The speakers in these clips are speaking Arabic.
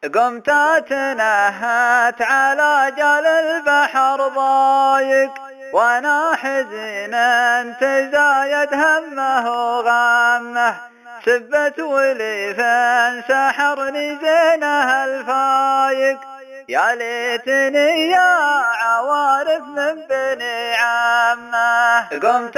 قمت تنهت على جال البحر ضايق، وانا حزين تزايد همه وغمه، سبت ولي فانسحرني زينه الفايق. يا ليتني يا عوارف من بني عمه، قمت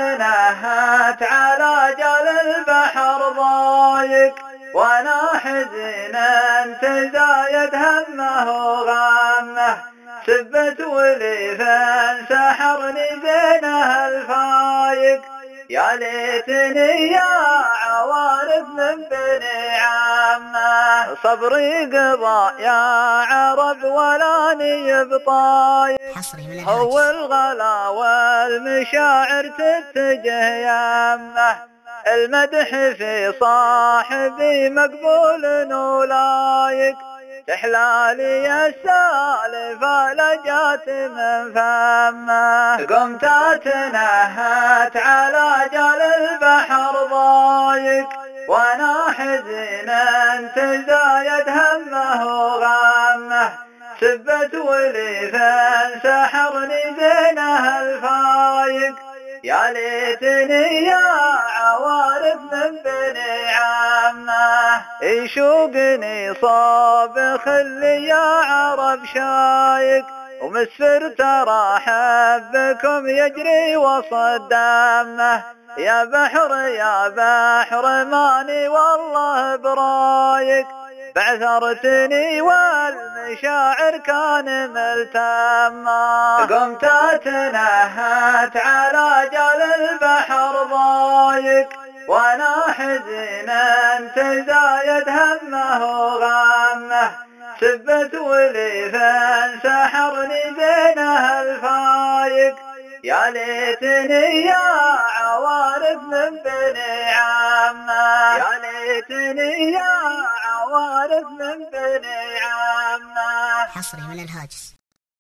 تنهت على جال البحر ضايق، وانا حزين تزايد همه وغمه، سبت ولي فانسحرني زينه الفايق. يا ليتني يا عوارف من بني عمه، صبري قضى يا عرب ولاني بطايق، هو الغلا والمشاعر تتجه يمه، المدح في صاحبي مقبول ولايق، تحلالي السالفة لجات من فمه. قمت تنهت على جال البحر ضايق، وانا حزين تزايد همه وغمه، سبت ولي فانسحرني زينه الفايق. يا ليتني يا عوارف من بني عمه، يشوقني صاب خلي يا عرب شايق، ومسفر ترى حبكم يجري وسط دمه، يا بحر ماني والله برايق، بعثرتني والمشاعر كان ملتمه. قمت تنهت على جال البحر ضايق، وانا حزين تزايد همه وغمه، سبت ولي فانسحرني زينه الفايق. يا ليتني يا عوارف من بني عمه، يا ليتني يا عوارف من بني عمه. حصري من الهاجس.